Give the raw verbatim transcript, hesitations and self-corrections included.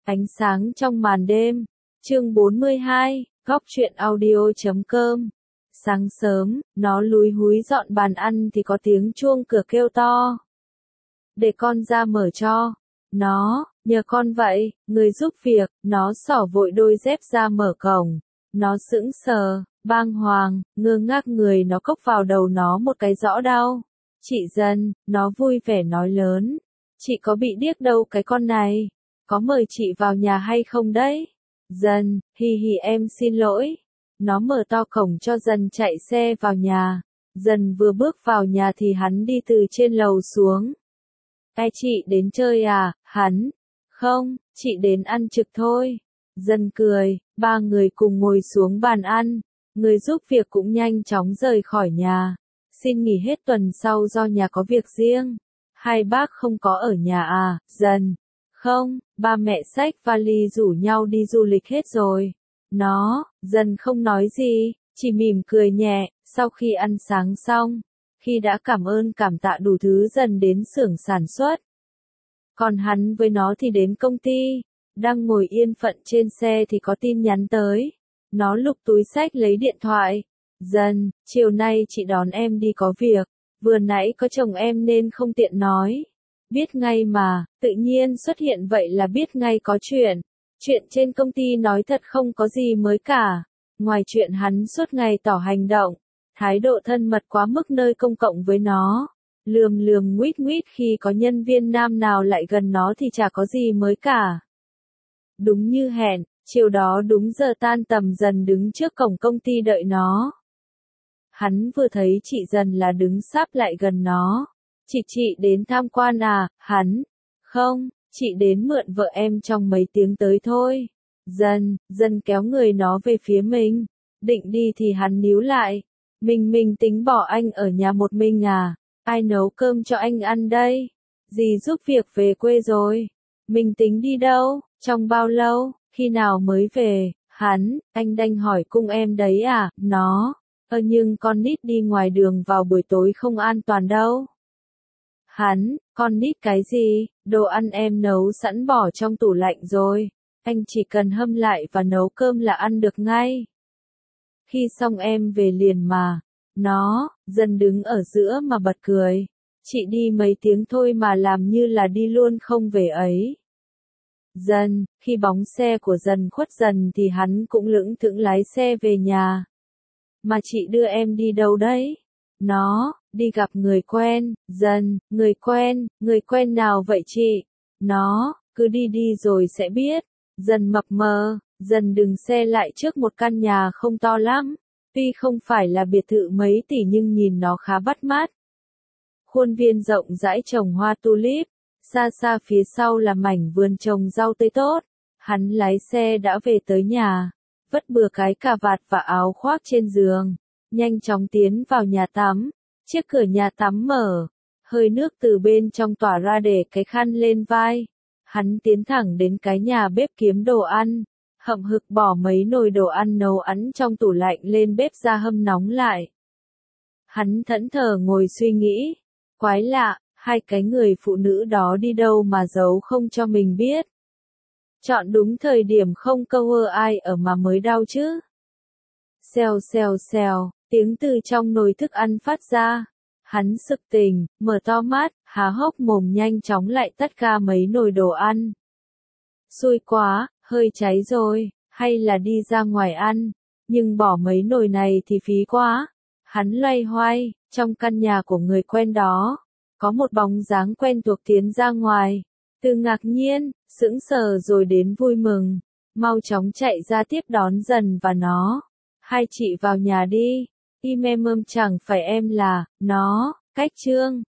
Ánh sáng trong màn đêm. Chương bốn mươi hai, góc truyện audio chấm com. Sáng sớm, nó lúi húi dọn bàn ăn thì có tiếng chuông cửa kêu to. Để con ra mở cho. Nó, nhờ con vậy, người giúp việc, nó xỏ vội đôi dép ra mở cổng. Nó sững sờ, bàng hoàng, ngơ ngác người nó cốc vào đầu nó một cái rõ đau. Chị Dân, nó vui vẻ nói lớn. Chị có bị điếc đâu cái con này. Có mời chị vào nhà hay không đấy? Dân, hì hì em xin lỗi. Nó mở to cổng cho Dân chạy xe vào nhà. Dân vừa bước vào nhà thì hắn đi từ trên lầu xuống. Ai chị đến chơi à? Hắn. Không, chị đến ăn trực thôi. Dân cười, ba người cùng ngồi xuống bàn ăn. Người giúp việc cũng nhanh chóng rời khỏi nhà. Xin nghỉ hết tuần sau do nhà có việc riêng. Hai bác không có ở nhà à? Dân. Không, ba mẹ xách vali rủ nhau đi du lịch hết rồi. Nó, Dân không nói gì, chỉ mỉm cười nhẹ, sau khi ăn sáng xong. Khi đã cảm ơn cảm tạ đủ thứ Dân đến xưởng sản xuất. Còn hắn với nó thì đến công ty. Đang ngồi yên phận trên xe thì có tin nhắn tới. Nó lục túi xách lấy điện thoại. Dân, chiều nay chị đón em đi có việc. Vừa nãy có chồng em nên không tiện nói. Biết ngay mà, tự nhiên xuất hiện vậy là biết ngay có chuyện. Chuyện trên công ty nói thật không có gì mới cả. Ngoài chuyện hắn suốt ngày tỏ hành động, thái độ thân mật quá mức nơi công cộng với nó. Lườm lườm nguýt nguýt khi có nhân viên nam nào lại gần nó thì chả có gì mới cả. Đúng như hẹn, chiều đó đúng giờ tan tầm Dần đứng trước cổng công ty đợi nó. Hắn vừa thấy chị Dần là đứng sáp lại gần nó. Chị chị đến tham quan à? Hắn. Không, chị đến mượn vợ em trong mấy tiếng tới thôi. Dần, Dần kéo người nó về phía mình. Định đi thì hắn níu lại. Mình mình tính bỏ anh ở nhà một mình à? Ai nấu cơm cho anh ăn đây? Dì giúp việc về quê rồi. Mình tính đi đâu? Trong bao lâu? Khi nào mới về? Hắn, anh đanh hỏi cung em đấy à? Nó. Ơ nhưng con nít đi ngoài đường vào buổi tối không an toàn đâu. Hắn, con nít cái gì, đồ ăn em nấu sẵn bỏ trong tủ lạnh rồi. Anh chỉ cần hâm lại và nấu cơm là ăn được ngay. Khi xong em về liền mà. Nó, Dân đứng ở giữa mà bật cười. Chị đi mấy tiếng thôi mà làm như là đi luôn không về ấy. Dân, khi bóng xe của Dân khuất dần thì hắn cũng lững thững lái xe về nhà. Mà chị đưa em đi đâu đấy? Nó, đi gặp người quen. Dần, người quen, người quen nào vậy chị? Nó, cứ đi đi rồi sẽ biết. Dần mập mờ, Dần dừng xe lại trước một căn nhà không to lắm. Tuy không phải là biệt thự mấy tỷ nhưng nhìn nó khá bắt mắt. Khuôn viên rộng rãi trồng hoa tulip. Xa xa phía sau là mảnh vườn trồng rau tươi tốt. Hắn lái xe đã về tới nhà. Vất bừa cái cà vạt và áo khoác trên giường. Nhanh chóng tiến vào nhà tắm. Chiếc cửa nhà tắm mở. Hơi nước từ bên trong tỏa ra để cái khăn lên vai. Hắn tiến thẳng đến cái nhà bếp kiếm đồ ăn. Hậm hực bỏ mấy nồi đồ ăn nấu ăn trong tủ lạnh lên bếp ra hâm nóng lại. Hắn thẫn thờ ngồi suy nghĩ. Quái lạ, hai cái người phụ nữ đó đi đâu mà giấu không cho mình biết. Chọn đúng thời điểm không câu ơ ai ở mà mới đau chứ. Xèo xèo xèo, tiếng từ trong nồi thức ăn phát ra. Hắn sực tỉnh, mở to mắt, há hốc mồm nhanh chóng lại tắt ga mấy nồi đồ ăn. Xui quá, hơi cháy rồi, hay là đi ra ngoài ăn, nhưng bỏ mấy nồi này thì phí quá. Hắn loay hoay, trong căn nhà của người quen đó, có một bóng dáng quen thuộc tiến ra ngoài. Từ ngạc nhiên, sững sờ rồi đến vui mừng, mau chóng chạy ra tiếp đón Dần và nó. Hai chị vào nhà đi, im em ơm chẳng phải em là, nó, cách trương,